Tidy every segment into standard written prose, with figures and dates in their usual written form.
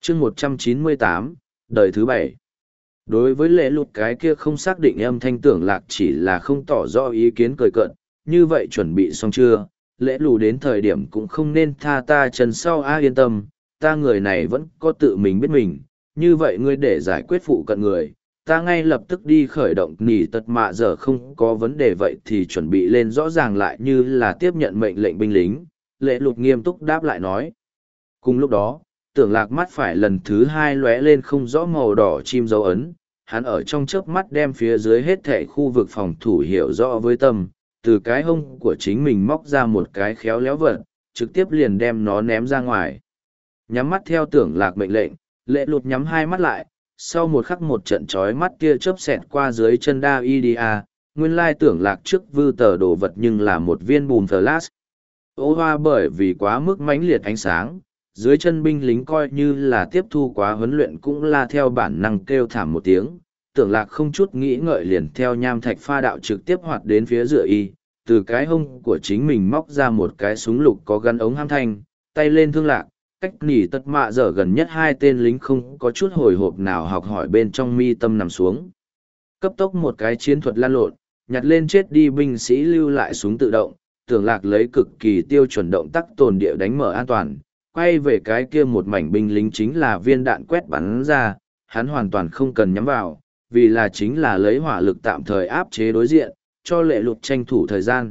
chương 198, đời thứ 7. Đối với lễ lụt cái kia không xác định âm thanh Tưởng Lạc chỉ là không tỏ rõ ý kiến cười cợt, như vậy chuẩn bị xong chưa, lễ lù đến thời điểm cũng không nên tha ta trần sau yên tâm, ta người này vẫn có tự mình biết mình, như vậy ngươi để giải quyết phụ cận người, ta ngay lập tức đi khởi động nỉ tật mạ giờ không có vấn đề vậy thì chuẩn bị lên rõ ràng lại như là tiếp nhận mệnh lệnh binh lính, lễ lụt nghiêm túc đáp lại nói. Cùng lúc đó, Tưởng Lạc mắt phải lần thứ hai lóe lên không rõ màu đỏ chim dấu ấn, hắn ở trong chớp mắt đem phía dưới hết thảy khu vực phòng thủ hiểu rõ với tâm, từ cái hông của chính mình móc ra một cái khéo léo vật, trực tiếp liền đem nó ném ra ngoài. Nhắm mắt theo Tưởng Lạc mệnh lệnh, lệ lụt nhắm hai mắt lại, sau một khắc một trận chói mắt tia chớp xẹt qua dưới chân Davidia, nguyên lai Tưởng Lạc trước vư tờ đồ vật nhưng là một viên bùn flash. Ô hoa bởi vì quá mức mãnh liệt ánh sáng, dưới chân binh lính coi như là tiếp thu quá huấn luyện cũng là theo bản năng kêu thảm một tiếng. Tưởng Lạc không chút nghĩ ngợi liền theo nham thạch pha đạo trực tiếp hoạt đến phía giữa y, từ cái hông của chính mình móc ra một cái súng lục có gắn ống ham thanh, tay lên thương lạc, cách nỉ tất mạ giờ gần nhất hai tên lính không có chút hồi hộp nào học hỏi bên trong mi tâm nằm xuống. Cấp tốc một cái chiến thuật lan lộn, nhặt lên chết đi binh sĩ lưu lại súng tự động, Tưởng Lạc lấy cực kỳ tiêu chuẩn động tác tồn địa đánh mở an toàn, quay về cái kia một mảnh binh lính chính là viên đạn quét bắn ra, hắn hoàn toàn không cần nhắm vào, vì là chính là lấy hỏa lực tạm thời áp chế đối diện, cho lệ lụt tranh thủ thời gian.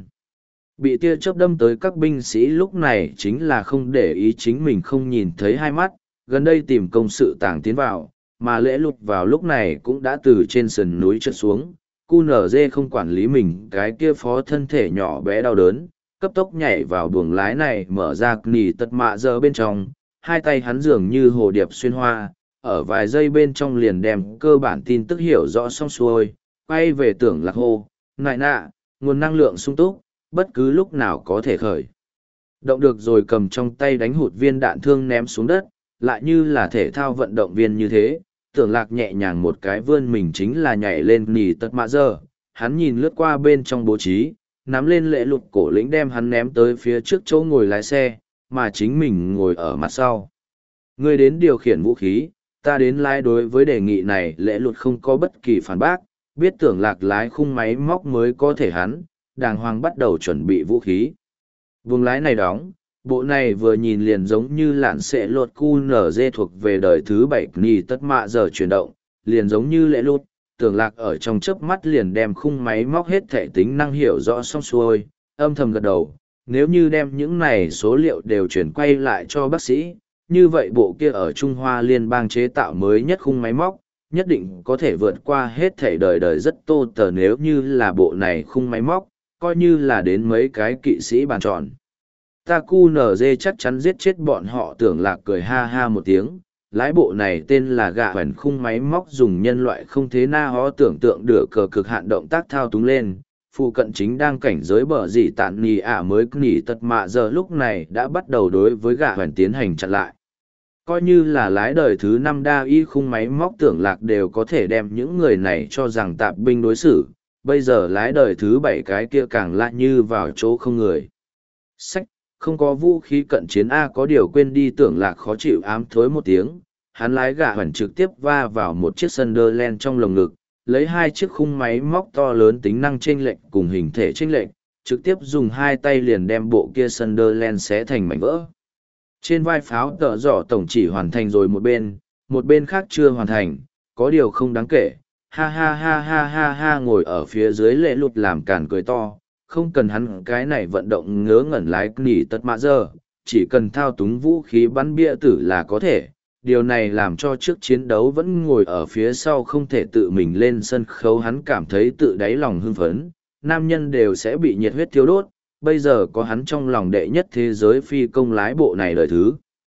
Bị tia chớp đâm tới các binh sĩ lúc này chính là không để ý chính mình không nhìn thấy hai mắt, gần đây tìm công sự tàng tiến vào, mà lễ lụt vào lúc này cũng đã từ trên sườn núi trượt xuống. QNZ không quản lý mình cái kia phó thân thể nhỏ bé đau đớn, cấp tốc nhảy vào buồng lái này mở ra nỉ tật mạ giờ bên trong, hai tay hắn dường như hồ điệp xuyên hoa, ở vài giây bên trong liền đem cơ bản tin tức hiểu rõ xong xuôi, quay về Tưởng Lạc hô, nại nạ, nguồn năng lượng sung túc, bất cứ lúc nào có thể khởi. Động được rồi cầm trong tay đánh hụt viên đạn thương ném xuống đất, lại như là thể thao vận động viên như thế, Tưởng Lạc nhẹ nhàng một cái vươn mình chính là nhảy lên nỉ tật mạ giờ, hắn nhìn lướt qua bên trong bố trí, nắm lên lệ lụt cổ lĩnh đem hắn ném tới phía trước chỗ ngồi lái xe, mà chính mình ngồi ở mặt sau. Ngươi đến điều khiển vũ khí, ta đến lái. Đối với đề nghị này lệ lụt không có bất kỳ phản bác, biết Tưởng Lạc lái khung máy móc mới có thể hắn, đàng hoàng bắt đầu chuẩn bị vũ khí. Vùng lái này đóng, bộ này vừa nhìn liền giống như lạn xệ lột QNZ thuộc về đời thứ 7 nỉ tất mạ giờ chuyển động, liền giống như lệ lụt. Tưởng Lạc ở trong chớp mắt liền đem khung máy móc hết thể tính năng hiểu rõ xong xuôi, âm thầm gật đầu, nếu như đem những này số liệu đều chuyển quay lại cho bác sĩ, như vậy bộ kia ở Trung Hoa Liên bang chế tạo mới nhất khung máy móc, nhất định có thể vượt qua hết thể đời đời rất tô tờ nếu như là bộ này khung máy móc, coi như là đến mấy cái kỵ sĩ bàn tròn. Ta QNZ chắc chắn giết chết bọn họ. Tưởng Lạc cười ha ha một tiếng. Lái bộ này tên là gạ hoành khung máy móc dùng nhân loại không thế na ho tưởng tượng được cờ cực hạn động tác thao túng lên. Phụ cận chính đang cảnh giới bờ dì tạn nì mới nỉ tật mạ giờ lúc này đã bắt đầu đối với gạ hoành tiến hành chặn lại. Coi như là lái đời thứ 5 đa y khung máy móc Tưởng Lạc đều có thể đem những người này cho rằng tạp binh đối xử. Bây giờ lái đời thứ 7 cái kia càng lạ như vào chỗ không người. Sách, không có vũ khí cận chiến A có điều quên đi. Tưởng Lạc khó chịu ám thối một tiếng, hắn lái gạ hoành trực tiếp va vào một chiếc Sunderland trong lồng ngực, lấy hai chiếc khung máy móc to lớn tính năng chênh lệch cùng hình thể chênh lệch, trực tiếp dùng hai tay liền đem bộ kia Sunderland xé thành mảnh vỡ. Trên vai pháo tợ dọ tổng chỉ hoàn thành rồi một bên khác chưa hoàn thành, có điều không đáng kể. Ha ha ha ha ha ha, ngồi ở phía dưới lệ lụt làm càn cười to, không cần hắn cái này vận động ngớ ngẩn lái nỉ tật mạ giờ, chỉ cần thao túng vũ khí bắn bia tử là có thể. Điều này làm cho trước chiến đấu vẫn ngồi ở phía sau không thể tự mình lên sân khấu hắn cảm thấy tự đáy lòng hưng phấn, nam nhân đều sẽ bị nhiệt huyết thiêu đốt, bây giờ có hắn trong lòng đệ nhất thế giới phi công lái bộ này đời thứ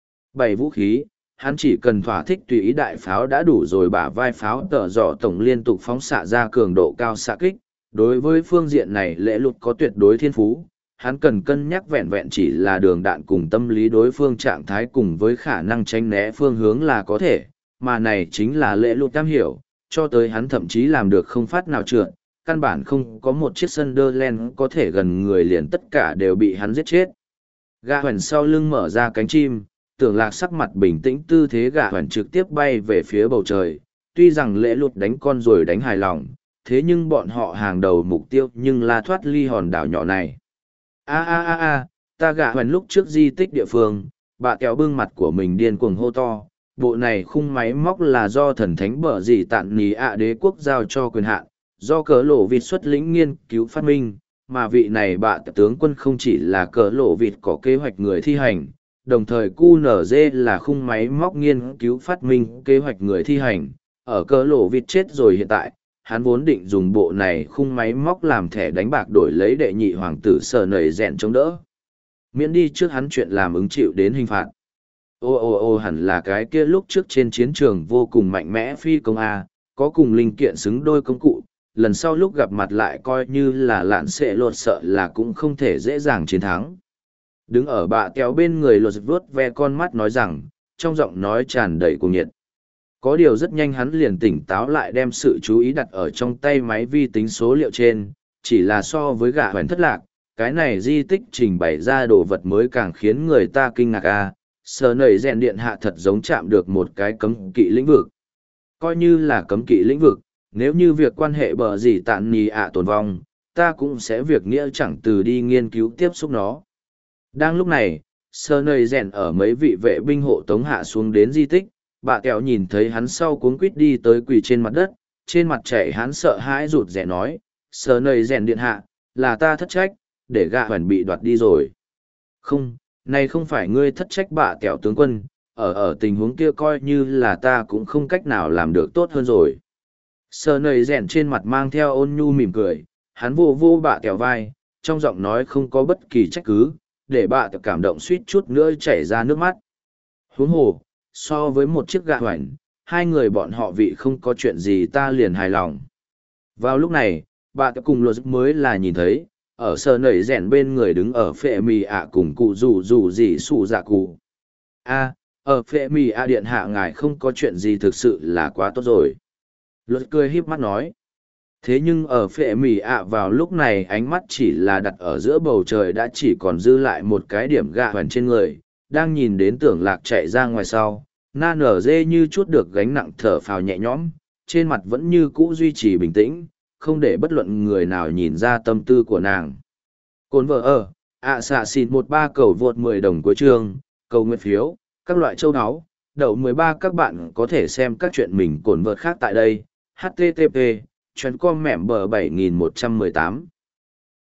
7 vũ khí, hắn chỉ cần thỏa thích tùy ý đại pháo đã đủ rồi. Bả vai pháo tợ dọ tổng liên tục phóng xạ ra cường độ cao xạ kích, đối với phương diện này lễ lụt có tuyệt đối thiên phú. Hắn cần cân nhắc vẹn vẹn chỉ là đường đạn cùng tâm lý đối phương trạng thái cùng với khả năng tránh né phương hướng là có thể, mà này chính là lễ lụt am hiểu, cho tới hắn thậm chí làm được không phát nào trượt, căn bản không có một chiếc Sunderland có thể gần người liền tất cả đều bị hắn giết chết. Gạ hoành sau lưng mở ra cánh chim, Tưởng Lạc sắc mặt bình tĩnh, tư thế gạ hoàn trực tiếp bay về phía bầu trời. Tuy rằng lễ lụt đánh con rồi đánh hài lòng, thế nhưng bọn họ hàng đầu mục tiêu nhưng là thoát ly hòn đảo nhỏ này. Ta gạ hoàn lúc trước di tích địa phương, bà kéo bưng mặt của mình điên cuồng hô to. Bộ này khung máy móc là do thần thánh bở gì tạn nì ạ đế quốc giao cho quyền hạn, do cờ lộ vịt xuất lĩnh nghiên cứu phát minh, mà vị này bạ tướng quân không chỉ là cờ lộ vịt có kế hoạch người thi hành, đồng thời QNZ là khung máy móc nghiên cứu phát minh kế hoạch người thi hành. Ở cờ lộ vịt chết rồi hiện tại, hắn vốn định dùng bộ này khung máy móc làm thẻ đánh bạc đổi lấy đệ nhị hoàng tử sở nầy rèn chống đỡ. Miễn đi trước hắn chuyện làm ứng chịu đến hình phạt. Hẳn là cái kia lúc trước trên chiến trường vô cùng mạnh mẽ phi công A, có cùng linh kiện xứng đôi công cụ, lần sau lúc gặp mặt lại coi như là lạn xệ lột sợ là cũng không thể dễ dàng chiến thắng. Đứng ở bạ kéo bên người lột vuốt ve con mắt nói rằng, trong giọng nói tràn đầy cuồng nhiệt. Có điều rất nhanh hắn liền tỉnh táo lại, đem sự chú ý đặt ở trong tay máy vi tính số liệu trên, chỉ là so với gã hoành thất lạc, cái này di tích trình bày ra đồ vật mới càng khiến người ta kinh ngạc a. Sở nầy rèn điện hạ thật giống chạm được một cái cấm kỵ lĩnh vực. Coi như là cấm kỵ lĩnh vực, nếu như việc quan hệ bờ gì tạn nì ạ tồn vong, ta cũng sẽ việc nghĩa chẳng từ đi nghiên cứu tiếp xúc nó. Đang lúc này, sở nầy rèn ở mấy vị vệ binh hộ tống hạ xuống đến di tích, bà kẹo nhìn thấy hắn sau cuống quýt đi tới quỳ trên mặt đất, trên mặt chảy hắn sợ hãi rụt rè nói, sở nầy rèn điện hạ, là ta thất trách, để gạ hoàn bị đoạt đi rồi. Không, này không phải ngươi thất trách bạ kẹo tướng quân, ở tình huống kia coi như là ta cũng không cách nào làm được tốt hơn rồi. Sở nầy rèn trên mặt mang theo ôn nhu mỉm cười, hắn vô vô bạ kẹo vai, trong giọng nói không có bất kỳ trách cứ, để bạ kẹo cảm động suýt chút nữa chảy ra nước mắt. Huống hồ, so với một chiếc gạ hoành, hai người bọn họ vị không có chuyện gì ta liền hài lòng. Vào lúc này, bạ kẹo cùng luật mới là nhìn thấy, ở sở nầy rèn bên người đứng ở phệ mì ạ cùng cụ rủ gì xù dạ cụ. Ở phệ mì ạ điện hạ ngài không có chuyện gì thực sự là quá tốt rồi. Luật cười híp mắt nói. Thế nhưng ở phệ mì ạ vào lúc này ánh mắt chỉ là đặt ở giữa bầu trời, đã chỉ còn dư lại một cái điểm gạ hoành trên người, đang nhìn đến Tưởng Lạc chạy ra ngoài sau. Na nở dê như chút được gánh nặng thở phào nhẹ nhõm, trên mặt vẫn như cũ duy trì bình tĩnh, không để bất luận người nào nhìn ra tâm tư của nàng. Cồn vợ ở, xạ xịt 13 cầu vượt 10 đồng cuối chương, cầu nguyện phiếu, các loại châu áo, đậu 13 các bạn có thể xem các chuyện mình cồn vợt khác tại đây. http://com mẻm bờ 7118